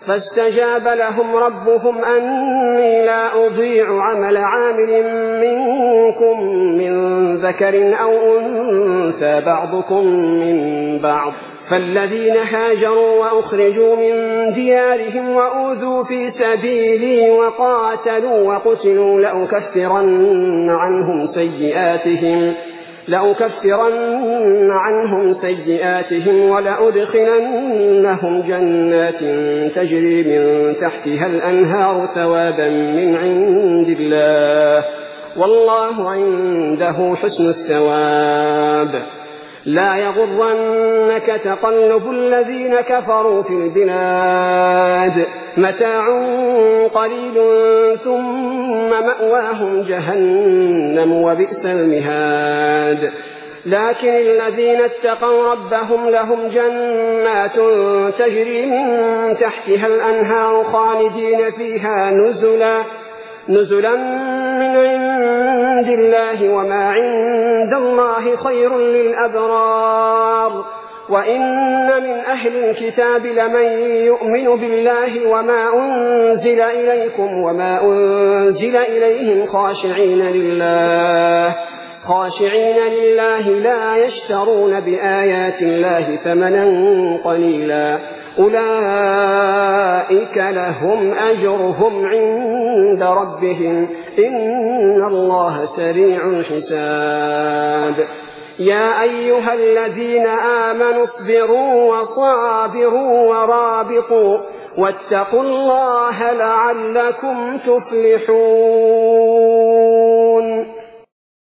فاستجاب لهم ربهم أني لا أضيع عمل عامل منكم من ذكر أو أنثى بعضكم من بعض، فالذين هاجروا وأخرجوا من ديارهم وأوذوا في سبيلي وقاتلوا وقتلوا لأكفرن عنهم سيئاتهم ولأدخلنهم جنات تجري من تحتها الأنهار ثوابا من عند الله، والله عنده حسن الثواب. لا يغرنك تقلب الذين كفروا في البلاد، متاع قليل ثم مأواهم جهنم وبئس المهاد. لكن الذين اتقوا ربهم لهم جنات تجري من تحتها الأنهار خالدين فيها نزلا من عند الله، وما عند الله خير للأبرار. وإن من أهل الكتاب لمن يؤمن بالله وما أنزل إليكم وما أنزل إليهم خاشعين لله لا يشترون بآيات الله ثمنا قليلا، أولئك لهم أجرهم عند ربهم إن الله سريع الحساب. يا أيها الذين آمنوا اصبروا وصابروا ورابطوا واتقوا الله لعلكم تفلحون.